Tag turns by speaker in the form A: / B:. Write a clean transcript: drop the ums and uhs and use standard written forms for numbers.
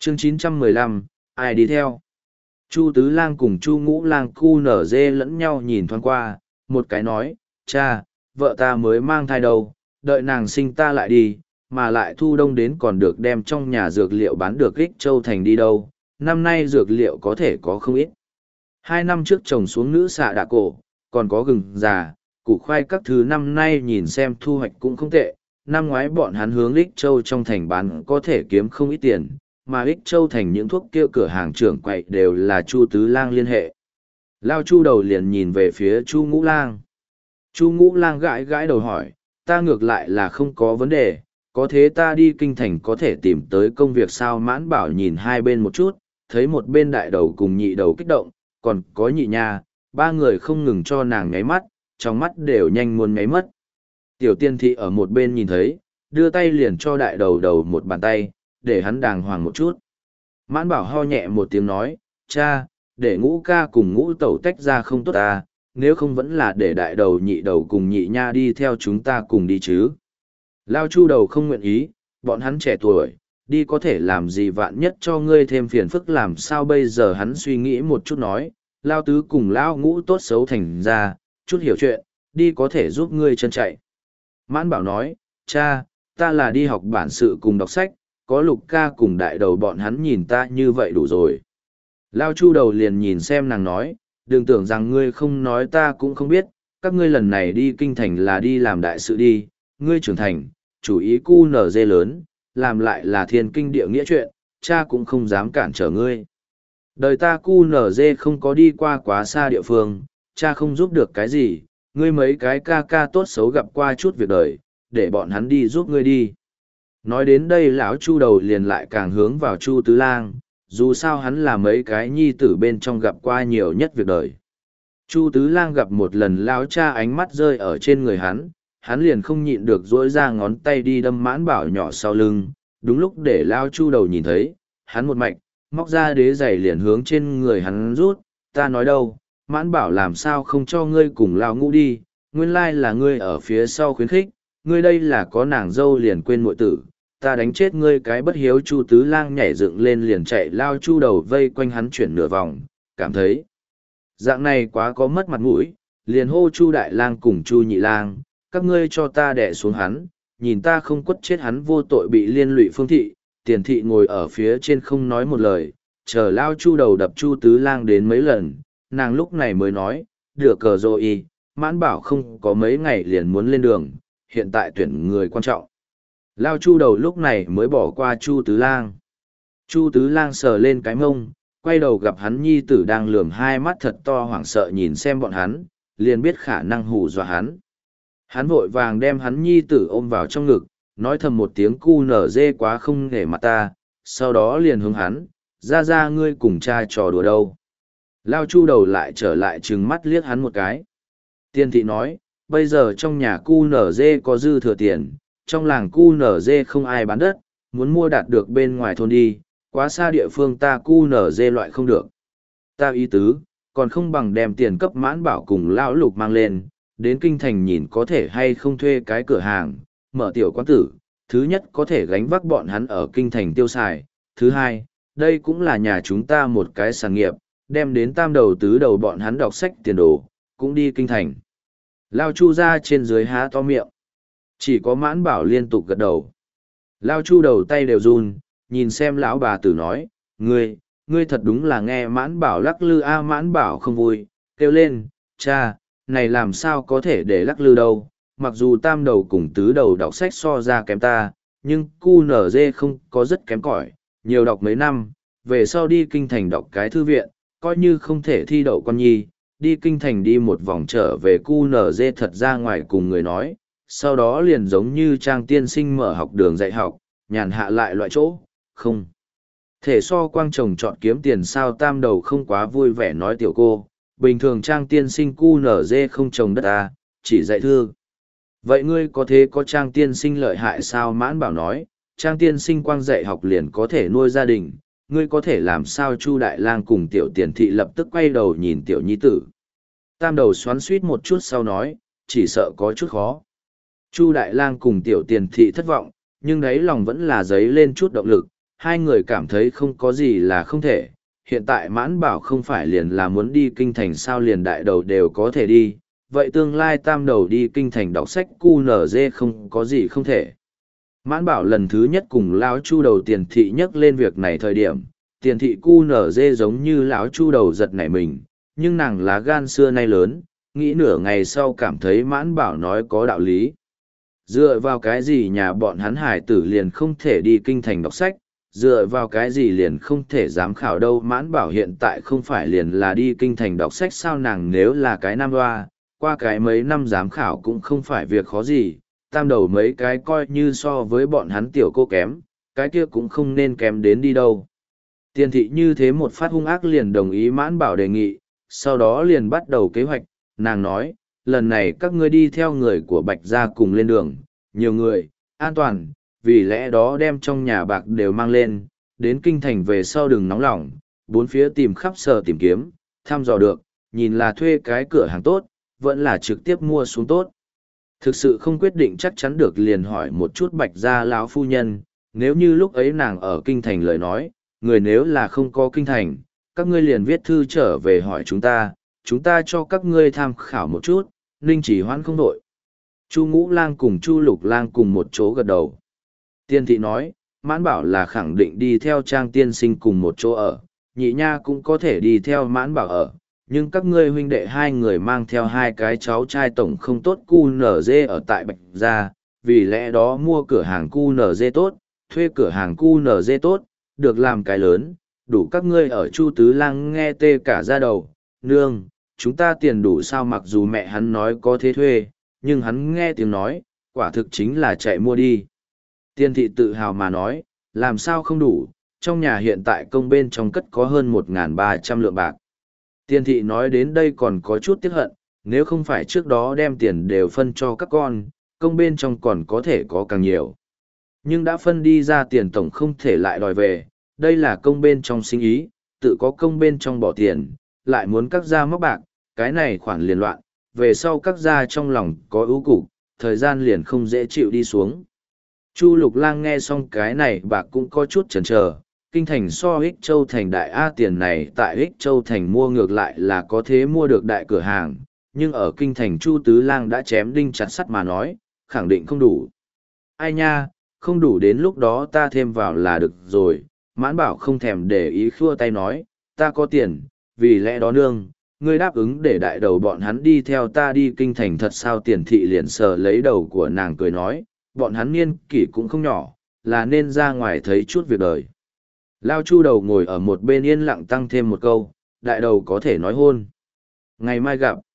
A: Chương 915, ai đi theo? Chu Tứ Lang cùng Chu Ngũ Lang cu nở dê lẫn nhau nhìn thoáng qua, một cái nói, cha, vợ ta mới mang thai đâu, đợi nàng sinh ta lại đi, mà lại thu đông đến còn được đem trong nhà dược liệu bán được Ích Châu Thành đi đâu, năm nay dược liệu có thể có không ít. 2 năm trước trồng xuống nữ xạ đạ cổ, còn có gừng già, củ khoai các thứ năm nay nhìn xem thu hoạch cũng không tệ, năm ngoái bọn hắn hướng Ích Châu trong thành bán có thể kiếm không ít tiền, mà Ích Châu thành những thuốc kia cửa hàng trưởng quậy đều là Chu Tứ Lang liên hệ. Lao Chu đầu liền nhìn về phía Chu Ngũ Lang. Chu Ngũ Lang gãi gãi đầu hỏi, ta ngược lại là không có vấn đề, có thế ta đi kinh thành có thể tìm tới công việc sao? Mãn Bảo nhìn hai bên một chút, thấy một bên đại đầu cùng nhị đầu kích động, còn có nhị nha, ba người không ngừng cho nàng nháy mắt, trong mắt đều nhanh muốn nháy mất. Tiểu Tiên Thị ở một bên nhìn thấy, đưa tay liền cho đại đầu đầu một bàn tay, để hắn đàng hoàng một chút. Mãn Bảo ho nhẹ một tiếng nói, cha, để Ngũ ca cùng Ngũ tẩu tách ra không tốt ta, nếu không vẫn là để đại đầu nhị đầu cùng nhị nha đi theo chúng ta cùng đi chứ. Lao Chu đầu không nguyện ý, bọn hắn trẻ tuổi, đi có thể làm gì, vạn nhất cho ngươi thêm phiền phức làm sao bây giờ. Hắn suy nghĩ một chút nói, Lao Tứ cùng Lao Ngũ tốt xấu thành ra, chút hiểu chuyện, đi có thể giúp ngươi chân chạy. Mãn Bảo nói, cha, ta là đi học bản sự cùng đọc sách, có Lục ca cùng đại đầu bọn hắn nhìn ta như vậy đủ rồi. Lao Chu đầu liền nhìn xem nàng nói, đừng tưởng rằng ngươi không nói ta cũng không biết, các ngươi lần này đi kinh thành là đi làm đại sự đi, ngươi trưởng thành, chủ ý cu nở dê lớn, làm lại là thiên kinh địa nghĩa chuyện, cha cũng không dám cản trở ngươi. Đời ta cu nở dê không có đi qua quá xa địa phương, cha không giúp được cái gì, ngươi mấy cái ca ca tốt xấu gặp qua chút việc đời, để bọn hắn đi giúp ngươi đi. Nói đến đây lão Chu đầu liền lại càng hướng vào Chu Tứ Lang, dù sao hắn là mấy cái nhi tử bên trong gặp qua nhiều nhất việc đời. Chu Tứ Lang gặp một lần lão cha ánh mắt rơi ở trên người hắn liền không nhịn được dỗi ra ngón tay đi đâm Mãn Bảo nhỏ sau lưng, đúng lúc để lão Chu đầu nhìn thấy, hắn một mạch, móc ra đế giày liền hướng trên người hắn rút, ta nói đâu, Mãn Bảo làm sao không cho ngươi cùng lão Ngũ đi, nguyên lai là ngươi ở phía sau khuyến khích, ngươi đây là có nàng dâu liền quên muội tử, ta đánh chết ngươi cái bất hiếu. Chu Tứ Lang nhảy dựng lên liền chạy, Lao Chu đầu vây quanh hắn chuyển nửa vòng, cảm thấy dạng này quá có mất mặt mũi, liền hô Chu Đại Lang cùng Chu Nhị Lang, các ngươi cho ta đè xuống hắn, nhìn ta không quất chết hắn. Vô tội bị liên lụy Phương Thị, Tiền Thị ngồi ở phía trên không nói một lời, chờ Lao Chu đầu đập Chu Tứ Lang đến mấy lần, nàng lúc này mới nói, được cờ rồi, Mãn Bảo không có mấy ngày liền muốn lên đường, hiện tại tuyển người quan trọng. Lao Chu đầu lúc này mới bỏ qua Chu Tứ Lang. Chu Tứ Lang sờ lên cái mông, quay đầu gặp hắn nhi tử đang lườm hai mắt thật to hoảng sợ nhìn xem bọn hắn, liền biết khả năng hù dọa hắn. Hắn vội vàng đem hắn nhi tử ôm vào trong ngực, nói thầm một tiếng cu nở dê quá không nể mặt ta, sau đó liền hướng hắn, ra ngươi cùng cha trò đùa đâu. Lao Chu đầu lại trở lại trừng mắt liếc hắn một cái. Tiên Thị nói, bây giờ trong nhà cu nở dê có dư thừa tiền, trong làng cu nở dê không ai bán đất, muốn mua đạt được bên ngoài thôn đi, quá xa địa phương ta cu nở dê loại không được. Ta ý tứ, còn không bằng đem tiền cấp Mãn Bảo cùng lão Lục mang lên, đến kinh thành nhìn có thể hay không thuê cái cửa hàng, mở tiểu quán tử, thứ nhất có thể gánh vác bọn hắn ở kinh thành tiêu xài, thứ hai, đây cũng là nhà chúng ta một cái sản nghiệp, đem đến tam đầu tứ đầu bọn hắn đọc sách tiền đồ, cũng đi kinh thành. Lao Chu ra trên dưới há to miệng. Chỉ có Mãn Bảo liên tục gật đầu. Lao Chu đầu tay đều run, nhìn xem lão bà tử nói, ngươi thật đúng là nghe Mãn Bảo lắc lư a. Mãn Bảo không vui, kêu lên, cha, này làm sao có thể để lắc lư đâu, mặc dù tam đầu cùng tứ đầu đọc sách so ra kém ta, nhưng cu nở dê không có rất kém cỏi, nhiều đọc mấy năm, về sau đi kinh thành đọc cái thư viện, coi như không thể thi đậu con nhi, đi kinh thành đi một vòng trở về cu nở dê thật ra ngoài cùng người nói, sau đó liền giống như Trang tiên sinh mở học đường dạy học, nhàn hạ lại loại chỗ, không thể so quang chồng chọn kiếm tiền sao. Tam đầu không quá vui vẻ nói, tiểu cô, bình thường Trang tiên sinh cu nở dê không trồng đất à, chỉ dạy thư. Vậy ngươi có thế có Trang tiên sinh lợi hại sao? Mãn Bảo nói, Trang tiên sinh quang dạy học liền có thể nuôi gia đình, ngươi có thể làm sao? Chu Đại Lang cùng Tiểu Tiền Thị lập tức quay đầu nhìn tiểu nhi tử. Tam đầu xoắn suýt một chút sau nói, chỉ sợ có chút khó. Chu Đại Lang cùng Tiểu Tiền Thị thất vọng, nhưng đấy lòng vẫn là dấy lên chút động lực, hai người cảm thấy không có gì là không thể. Hiện tại Mãn Bảo không phải liền là muốn đi kinh thành sao, liền đại đầu đều có thể đi, vậy tương lai tam đầu đi kinh thành đọc sách QNZ không có gì không thể. Mãn Bảo lần thứ nhất cùng lão Chu đầu Tiền Thị nhắc lên việc này thời điểm, Tiền Thị QNZ giống như lão Chu đầu giật nảy mình, nhưng nàng lá gan xưa nay lớn, nghĩ nửa ngày sau cảm thấy Mãn Bảo nói có đạo lý. Dựa vào cái gì nhà bọn hắn hải tử liền không thể đi kinh thành đọc sách, dựa vào cái gì liền không thể giám khảo đâu. Mãn Bảo hiện tại không phải liền là đi kinh thành đọc sách sao, nàng nếu là cái nam hoa, qua cái mấy năm giám khảo cũng không phải việc khó gì, tam đầu mấy cái coi như so với bọn hắn tiểu cô kém, cái kia cũng không nên kém đến đi đâu. Tiền Thị như thế một phát hung ác liền đồng ý Mãn Bảo đề nghị, sau đó liền bắt đầu kế hoạch, nàng nói, lần này các ngươi đi theo người của Bạch Gia cùng lên đường, nhiều người, an toàn, vì lẽ đó đem trong nhà bạc đều mang lên, đến kinh thành về sau đừng nóng lòng, bốn phía tìm khắp sở tìm kiếm, thăm dò được, nhìn là thuê cái cửa hàng tốt, vẫn là trực tiếp mua xuống tốt. Thực sự không quyết định chắc chắn được liền hỏi một chút Bạch Gia lão phu nhân, nếu như lúc ấy nàng ở kinh thành lời nói, người nếu là không có kinh thành, các ngươi liền viết thư trở về hỏi chúng ta cho các ngươi tham khảo một chút, Ninh Chỉ Hoãn không đội. Chu Ngũ Lang cùng Chu Lục Lang cùng một chỗ gật đầu. Tiên Thị nói, Mãn Bảo là khẳng định đi theo Trang tiên sinh cùng một chỗ ở, Nhị Nha cũng có thể đi theo Mãn Bảo ở, nhưng các ngươi huynh đệ hai người mang theo hai cái cháu trai tổng không tốt QNZ ở tại Bạch Gia, vì lẽ đó mua cửa hàng QNZ tốt, thuê cửa hàng QNZ tốt, được làm cái lớn, đủ các ngươi ở. Chu Tứ Lang nghe tê cả da đầu, nương, chúng ta tiền đủ sao? Mặc dù mẹ hắn nói có thế thuê, nhưng hắn nghe tiếng nói, quả thực chính là chạy mua đi. Tiên Thị tự hào mà nói, làm sao không đủ, trong nhà hiện tại công bên trong cất có hơn 1.300 lượng bạc. Tiên Thị nói đến đây còn có chút tiếc hận, nếu không phải trước đó đem tiền đều phân cho các con, công bên trong còn có thể có càng nhiều. Nhưng đã phân đi ra tiền tổng không thể lại đòi về, đây là công bên trong sinh ý, tự có công bên trong bỏ tiền, lại muốn các gia móc bạc, cái này khoản liền loạn, về sau các gia trong lòng có ưu cục, thời gian liền không dễ chịu đi xuống. Chu Lục Lang nghe xong cái này bạc cũng có chút chần chờ, kinh thành so Ích Châu thành đại A, tiền này tại Ích Châu thành mua ngược lại là có thế mua được đại cửa hàng, nhưng ở kinh thành Chu Tứ Lang đã chém đinh chặt sắt mà nói, khẳng định không đủ. Ai nha, không đủ đến lúc đó ta thêm vào là được rồi. Mãn Bảo không thèm để ý khua tay nói, ta có tiền, vì lẽ đó nương, ngươi đáp ứng để đại đầu bọn hắn đi theo ta đi kinh thành thật sao? Tiền Thị liền sờ lấy đầu của nàng cười nói, bọn hắn niên kỷ cũng không nhỏ, là nên ra ngoài thấy chút việc đời. Lao Chu đầu ngồi ở một bên yên lặng tăng thêm một câu, đại đầu có thể nói hôn. Ngày mai gặp.